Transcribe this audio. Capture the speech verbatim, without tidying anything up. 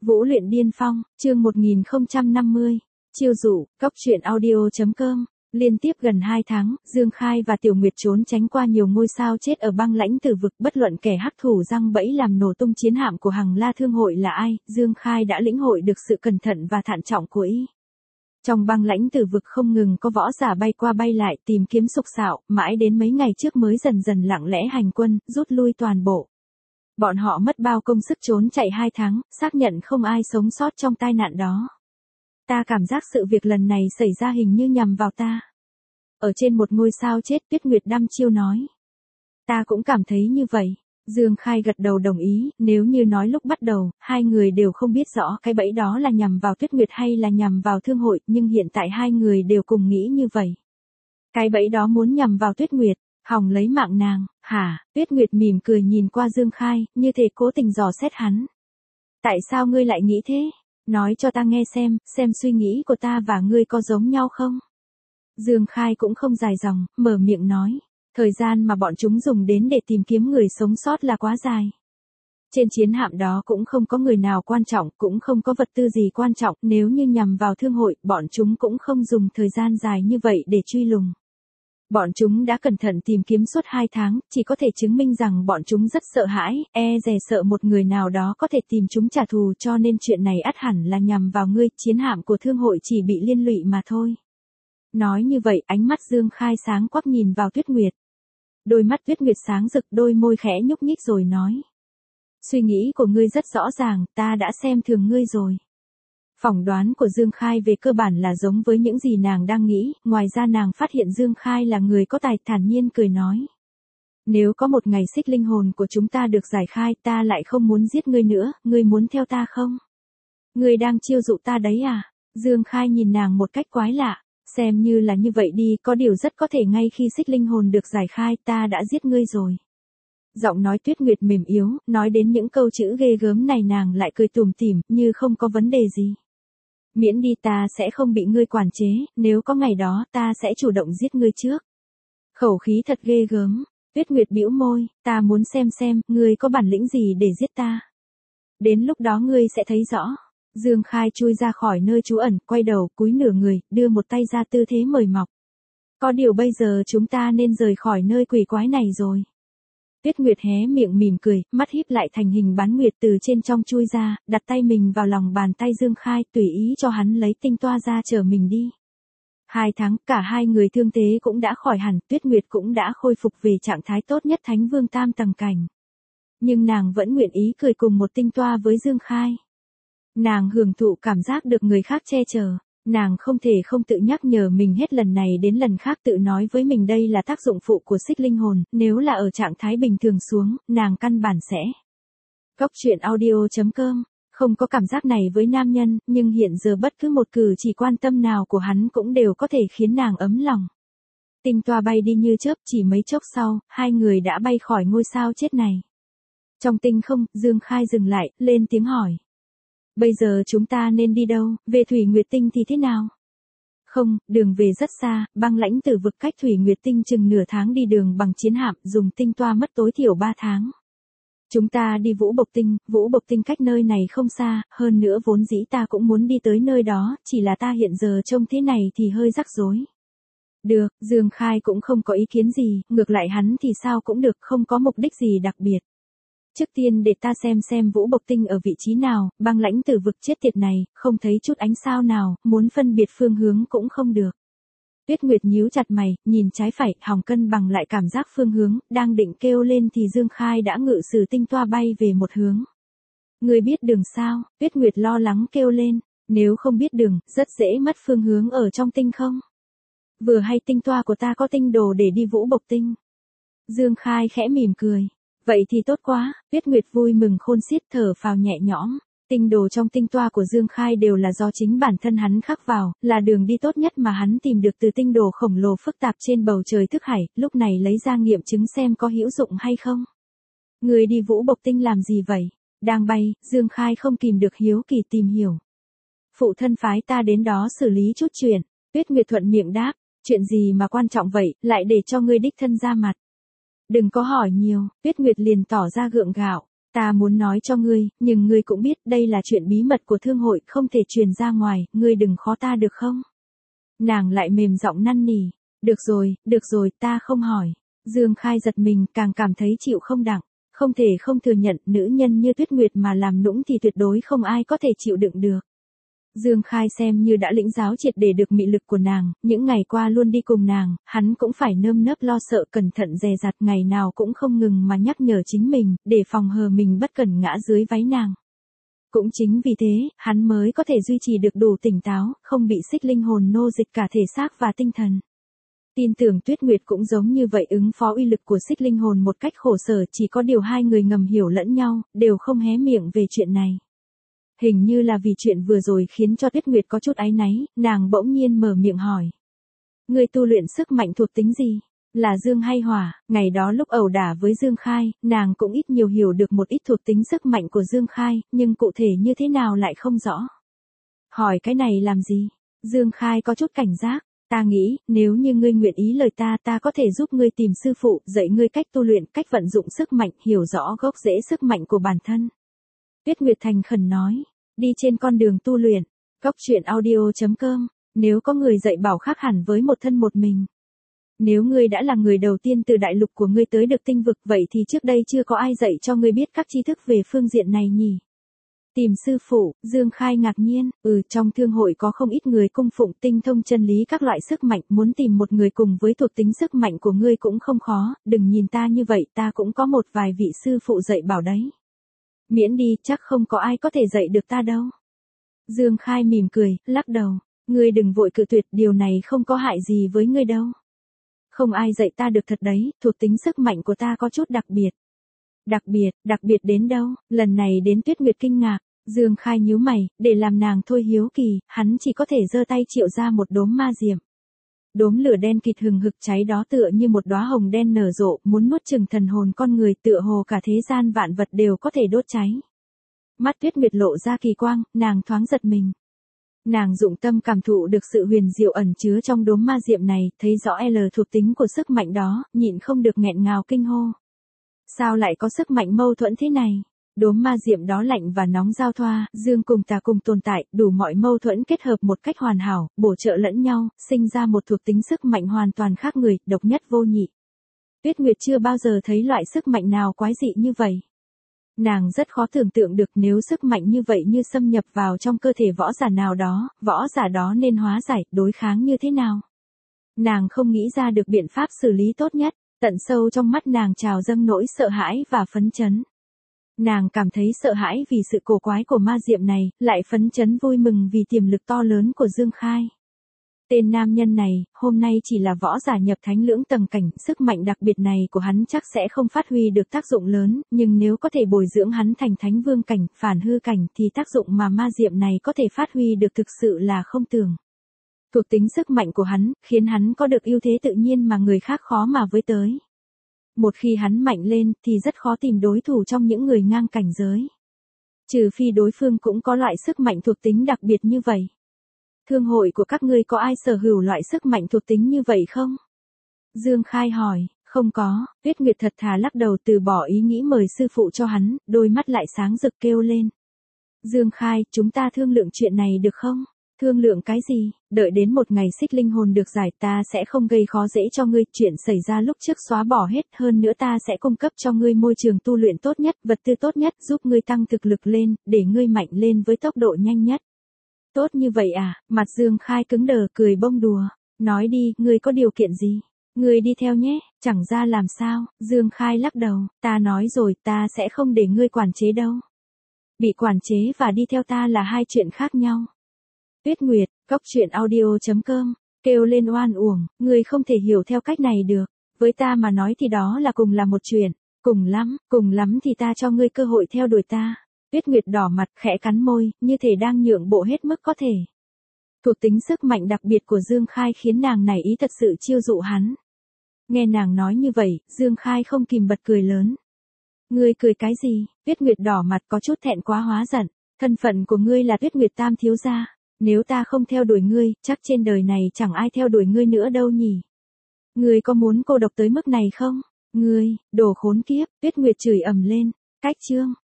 Vũ luyện điên phong, chương một nghìn không trăm năm mươi. Chiêu dụ, cóc truyện audio.com. Liên tiếp gần hai tháng, Dương Khai và Tiểu Nguyệt trốn tránh qua nhiều ngôi sao chết ở băng lãnh tử vực, bất luận kẻ hắc thủ răng bẫy làm nổ tung chiến hạm của Hằng La Thương hội là ai, Dương Khai đã lĩnh hội được sự cẩn thận và thận trọng của y. Trong băng lãnh tử vực không ngừng có võ giả bay qua bay lại tìm kiếm sục sạo, mãi đến mấy ngày trước mới dần dần lặng lẽ hành quân, rút lui toàn bộ. Bọn họ mất bao công sức trốn chạy hai tháng, xác nhận không ai sống sót trong tai nạn đó. Ta cảm giác sự việc lần này xảy ra hình như nhằm vào ta. Ở trên một ngôi sao chết, Tuyết Nguyệt đăm chiêu nói. Ta cũng cảm thấy như vậy. Dương Khai gật đầu đồng ý, nếu như nói lúc bắt đầu, hai người đều không biết rõ cái bẫy đó là nhằm vào Tuyết Nguyệt hay là nhằm vào thương hội, nhưng hiện tại hai người đều cùng nghĩ như vậy. Cái bẫy đó muốn nhằm vào Tuyết Nguyệt, hòng lấy mạng nàng, hả? Tuyết Nguyệt mỉm cười nhìn qua Dương Khai, như thể cố tình dò xét hắn. Tại sao ngươi lại nghĩ thế? Nói cho ta nghe xem, xem suy nghĩ của ta và ngươi có giống nhau không? Dương Khai cũng không dài dòng, mở miệng nói. Thời gian mà bọn chúng dùng đến để tìm kiếm người sống sót là quá dài. Trên chiến hạm đó cũng không có người nào quan trọng, cũng không có vật tư gì quan trọng, nếu như nhằm vào thương hội, bọn chúng cũng không dùng thời gian dài như vậy để truy lùng. Bọn chúng đã cẩn thận tìm kiếm suốt hai tháng, chỉ có thể chứng minh rằng bọn chúng rất sợ hãi, e dè sợ một người nào đó có thể tìm chúng trả thù, cho nên chuyện này ắt hẳn là nhằm vào ngươi, chiến hạm của thương hội chỉ bị liên lụy mà thôi. Nói như vậy, ánh mắt Dương Khai sáng quắc nhìn vào Tuyết Nguyệt. Đôi mắt Tuyết Nguyệt sáng rực, đôi môi khẽ nhúc nhích rồi nói. Suy nghĩ của ngươi rất rõ ràng, ta đã xem thường ngươi rồi. Phỏng đoán của Dương Khai về cơ bản là giống với những gì nàng đang nghĩ, ngoài ra nàng phát hiện Dương Khai là người có tài, thản nhiên cười nói. Nếu có một ngày xích linh hồn của chúng ta được giải khai, ta lại không muốn giết ngươi nữa, ngươi muốn theo ta không? Ngươi đang chiêu dụ ta đấy à? Dương Khai nhìn nàng một cách quái lạ, xem như là như vậy đi, có điều rất có thể ngay khi xích linh hồn được giải khai, ta đã giết ngươi rồi. Giọng nói Tuyết Nguyệt mềm yếu, nói đến những câu chữ ghê gớm này nàng lại cười tủm tỉm, như không có vấn đề gì. Miễn đi, ta sẽ không bị ngươi quản chế, nếu có ngày đó, ta sẽ chủ động giết ngươi trước. Khẩu khí thật ghê gớm. Tuyết Nguyệt bĩu môi, ta muốn xem xem, ngươi có bản lĩnh gì để giết ta. Đến lúc đó ngươi sẽ thấy rõ. Dương Khai chui ra khỏi nơi trú ẩn, quay đầu, cúi nửa người, đưa một tay ra tư thế mời mọc. Có điều bây giờ chúng ta nên rời khỏi nơi quỷ quái này rồi. Tuyết Nguyệt hé miệng mỉm cười, mắt híp lại thành hình bán nguyệt từ trên trong chui ra, đặt tay mình vào lòng bàn tay Dương Khai, tùy ý cho hắn lấy tinh toa ra chở mình đi. Hai tháng, cả hai người thương thế cũng đã khỏi hẳn, Tuyết Nguyệt cũng đã khôi phục về trạng thái tốt nhất Thánh Vương tam tầng cảnh. Nhưng nàng vẫn nguyện ý cười cùng một tinh toa với Dương Khai. Nàng hưởng thụ cảm giác được người khác che chở. Nàng không thể không tự nhắc nhở mình hết lần này đến lần khác, tự nói với mình đây là tác dụng phụ của xích linh hồn, nếu là ở trạng thái bình thường xuống, nàng căn bản sẽ. Cóc truyện audio.com. Không có cảm giác này với nam nhân, nhưng hiện giờ bất cứ một cử chỉ quan tâm nào của hắn cũng đều có thể khiến nàng ấm lòng. Tinh toa bay đi như chớp, chỉ mấy chốc sau, hai người đã bay khỏi ngôi sao chết này. Trong tinh không, Dương Khai dừng lại, lên tiếng hỏi. Bây giờ chúng ta nên đi đâu, về Thủy Nguyệt Tinh thì thế nào? Không, đường về rất xa, băng lãnh tử vực cách Thủy Nguyệt Tinh chừng nửa tháng đi đường bằng chiến hạm, dùng tinh toa mất tối thiểu ba tháng. Chúng ta đi Vũ Bộc Tinh, Vũ Bộc Tinh cách nơi này không xa, hơn nữa vốn dĩ ta cũng muốn đi tới nơi đó, chỉ là ta hiện giờ trông thế này thì hơi rắc rối. Được, Dương Khai cũng không có ý kiến gì, ngược lại hắn thì sao cũng được, không có mục đích gì đặc biệt. Trước tiên để ta xem xem Vũ Bộc Tinh ở vị trí nào, băng lãnh tử vực chết tiệt này, không thấy chút ánh sao nào, muốn phân biệt phương hướng cũng không được. Tuyết Nguyệt nhíu chặt mày, nhìn trái phải, hòng cân bằng lại cảm giác phương hướng, đang định kêu lên thì Dương Khai đã ngự sử tinh toa bay về một hướng. Người biết đường sao? Tuyết Nguyệt lo lắng kêu lên, nếu không biết đường, rất dễ mất phương hướng ở trong tinh không. Vừa hay tinh toa của ta có tinh đồ để đi Vũ Bộc Tinh. Dương Khai khẽ mỉm cười. Vậy thì tốt quá, Tuyết Nguyệt vui mừng khôn xiết, thở phào nhẹ nhõm. Tinh đồ trong tinh toa của Dương Khai đều là do chính bản thân hắn khắc vào, là đường đi tốt nhất mà hắn tìm được từ tinh đồ khổng lồ phức tạp trên bầu trời thức hải, lúc này lấy ra nghiệm chứng xem có hữu dụng hay không. Người đi Vũ Bộc Tinh làm gì vậy? Đang bay, Dương Khai không kìm được hiếu kỳ tìm hiểu. Phụ thân phái ta đến đó xử lý chút chuyện. Tuyết Nguyệt thuận miệng đáp, chuyện gì mà quan trọng vậy, lại để cho ngươi đích thân ra mặt. Đừng có hỏi nhiều, Tuyết Nguyệt liền tỏ ra gượng gạo. Ta muốn nói cho ngươi, nhưng ngươi cũng biết đây là chuyện bí mật của thương hội, không thể truyền ra ngoài, ngươi đừng khó ta được không? Nàng lại mềm giọng năn nỉ. Được rồi, được rồi, ta không hỏi. Dương Khai giật mình, càng cảm thấy chịu không đặng. Không thể không thừa nhận, nữ nhân như Tuyết Nguyệt mà làm nũng thì tuyệt đối không ai có thể chịu đựng được. Dương Khai xem như đã lĩnh giáo triệt để được mị lực của nàng, những ngày qua luôn đi cùng nàng, hắn cũng phải nơm nớp lo sợ cẩn thận dè dặt, ngày nào cũng không ngừng mà nhắc nhở chính mình, để phòng hờ mình bất cẩn ngã dưới váy nàng. Cũng chính vì thế, hắn mới có thể duy trì được đủ tỉnh táo, không bị xích linh hồn nô dịch cả thể xác và tinh thần. Tin tưởng Tuyết Nguyệt cũng giống như vậy, ứng phó uy lực của xích linh hồn một cách khổ sở, chỉ có điều hai người ngầm hiểu lẫn nhau, đều không hé miệng về chuyện này. Hình như là vì chuyện vừa rồi khiến cho Tuyết Nguyệt có chút áy náy, nàng bỗng nhiên mở miệng hỏi. Ngươi tu luyện sức mạnh thuộc tính gì? Là dương hay hỏa? Ngày đó lúc ẩu đả với Dương Khai, nàng cũng ít nhiều hiểu được một ít thuộc tính sức mạnh của Dương Khai, nhưng cụ thể như thế nào lại không rõ. Hỏi cái này làm gì? Dương Khai có chút cảnh giác. Ta nghĩ, nếu như ngươi nguyện ý lời ta, ta có thể giúp ngươi tìm sư phụ, dạy ngươi cách tu luyện, cách vận dụng sức mạnh, hiểu rõ gốc rễ sức mạnh của bản thân. Tuyết Nguyệt thành khẩn nói, đi trên con đường tu luyện, góc truyện audio chấm com, nếu có người dạy bảo khác hẳn với một thân một mình. Nếu ngươi đã là người đầu tiên từ đại lục của ngươi tới được tinh vực, vậy thì trước đây chưa có ai dạy cho ngươi biết các tri thức về phương diện này nhỉ? Tìm sư phụ, Dương Khai ngạc nhiên, ừ, trong thương hội có không ít người cung phụng tinh thông chân lý các loại sức mạnh, muốn tìm một người cùng với thuộc tính sức mạnh của ngươi cũng không khó, đừng nhìn ta như vậy, ta cũng có một vài vị sư phụ dạy bảo đấy. Miễn đi, chắc không có ai có thể dạy được ta đâu. Dương Khai mỉm cười, lắc đầu, ngươi đừng vội cự tuyệt, điều này không có hại gì với ngươi đâu. Không ai dạy ta được thật đấy, thuộc tính sức mạnh của ta có chút đặc biệt. Đặc biệt, đặc biệt đến đâu? Lần này đến Tuyết Nguyệt kinh ngạc, Dương Khai nhíu mày, để làm nàng thôi hiếu kỳ, hắn chỉ có thể giơ tay triệu ra một đốm ma diệm. Đốm lửa đen kịt hừng hực cháy đó tựa như một đóa hồng đen nở rộ, muốn nuốt chửng thần hồn con người, tựa hồ cả thế gian vạn vật đều có thể đốt cháy. Mắt Tuyết Nguyệt lộ ra kỳ quang, nàng thoáng giật mình. Nàng dụng tâm cảm thụ được sự huyền diệu ẩn chứa trong đốm ma diệm này, thấy rõ L thuộc tính của sức mạnh đó, nhịn không được nghẹn ngào kinh hô. Sao lại có sức mạnh mâu thuẫn thế này? Đốm ma diệm đó lạnh và nóng giao thoa, dương cùng tà cùng tồn tại, đủ mọi mâu thuẫn kết hợp một cách hoàn hảo, bổ trợ lẫn nhau, sinh ra một thuộc tính sức mạnh hoàn toàn khác người, độc nhất vô nhị. Tuyết Nguyệt chưa bao giờ thấy loại sức mạnh nào quái dị như vậy. Nàng rất khó tưởng tượng được nếu sức mạnh như vậy như xâm nhập vào trong cơ thể võ giả nào đó, võ giả đó nên hóa giải, đối kháng như thế nào. Nàng không nghĩ ra được biện pháp xử lý tốt nhất, tận sâu trong mắt nàng trào dâng nỗi sợ hãi và phấn chấn. Nàng cảm thấy sợ hãi vì sự cổ quái của ma diệm này, lại phấn chấn vui mừng vì tiềm lực to lớn của Dương Khai. Tên nam nhân này, hôm nay chỉ là võ giả nhập thánh lưỡng tầng cảnh, sức mạnh đặc biệt này của hắn chắc sẽ không phát huy được tác dụng lớn, nhưng nếu có thể bồi dưỡng hắn thành thánh vương cảnh, phản hư cảnh thì tác dụng mà ma diệm này có thể phát huy được thực sự là không tưởng. Thuộc tính sức mạnh của hắn, khiến hắn có được ưu thế tự nhiên mà người khác khó mà với tới. Một khi hắn mạnh lên, thì rất khó tìm đối thủ trong những người ngang cảnh giới. Trừ phi đối phương cũng có loại sức mạnh thuộc tính đặc biệt như vậy. Thương hội của các ngươi có ai sở hữu loại sức mạnh thuộc tính như vậy không? Dương Khai hỏi, không có, Tuyết Nguyệt thật thà lắc đầu từ bỏ ý nghĩ mời sư phụ cho hắn, đôi mắt lại sáng rực kêu lên. Dương Khai, chúng ta thương lượng chuyện này được không? Thương lượng cái gì? Đợi đến một ngày xích linh hồn được giải ta sẽ không gây khó dễ cho ngươi, chuyện xảy ra lúc trước xóa bỏ hết, hơn nữa ta sẽ cung cấp cho ngươi môi trường tu luyện tốt nhất, vật tư tốt nhất, giúp ngươi tăng thực lực lên, để ngươi mạnh lên với tốc độ nhanh nhất. Tốt như vậy à? Mặt Dương Khai cứng đờ cười bông đùa. Nói đi, ngươi có điều kiện gì? Ngươi đi theo nhé, chẳng ra làm sao? Dương Khai lắc đầu, ta nói rồi, ta sẽ không để ngươi quản chế đâu. Bị quản chế và đi theo ta là hai chuyện khác nhau. Tuyết Nguyệt, góc truyện audio chấm com, kêu lên oan uổng, ngươi không thể hiểu theo cách này được. Với ta mà nói thì đó là cùng là một chuyện. Cùng lắm, cùng lắm thì ta cho ngươi cơ hội theo đuổi ta. Tuyết Nguyệt đỏ mặt, khẽ cắn môi, như thể đang nhượng bộ hết mức có thể. Thuộc tính sức mạnh đặc biệt của Dương Khai khiến nàng nảy ý thật sự chiêu dụ hắn. Nghe nàng nói như vậy, Dương Khai không kìm bật cười lớn. Ngươi cười cái gì? Tuyết Nguyệt đỏ mặt có chút thẹn quá hóa giận. Thân phận của ngươi là Tuyết Nguyệt Tam thiếu gia. Nếu ta không theo đuổi ngươi, chắc trên đời này chẳng ai theo đuổi ngươi nữa đâu nhỉ. Ngươi có muốn cô độc tới mức này không? Ngươi, đồ khốn kiếp, Tuyết Nguyệt chửi ầm lên. Cách chương.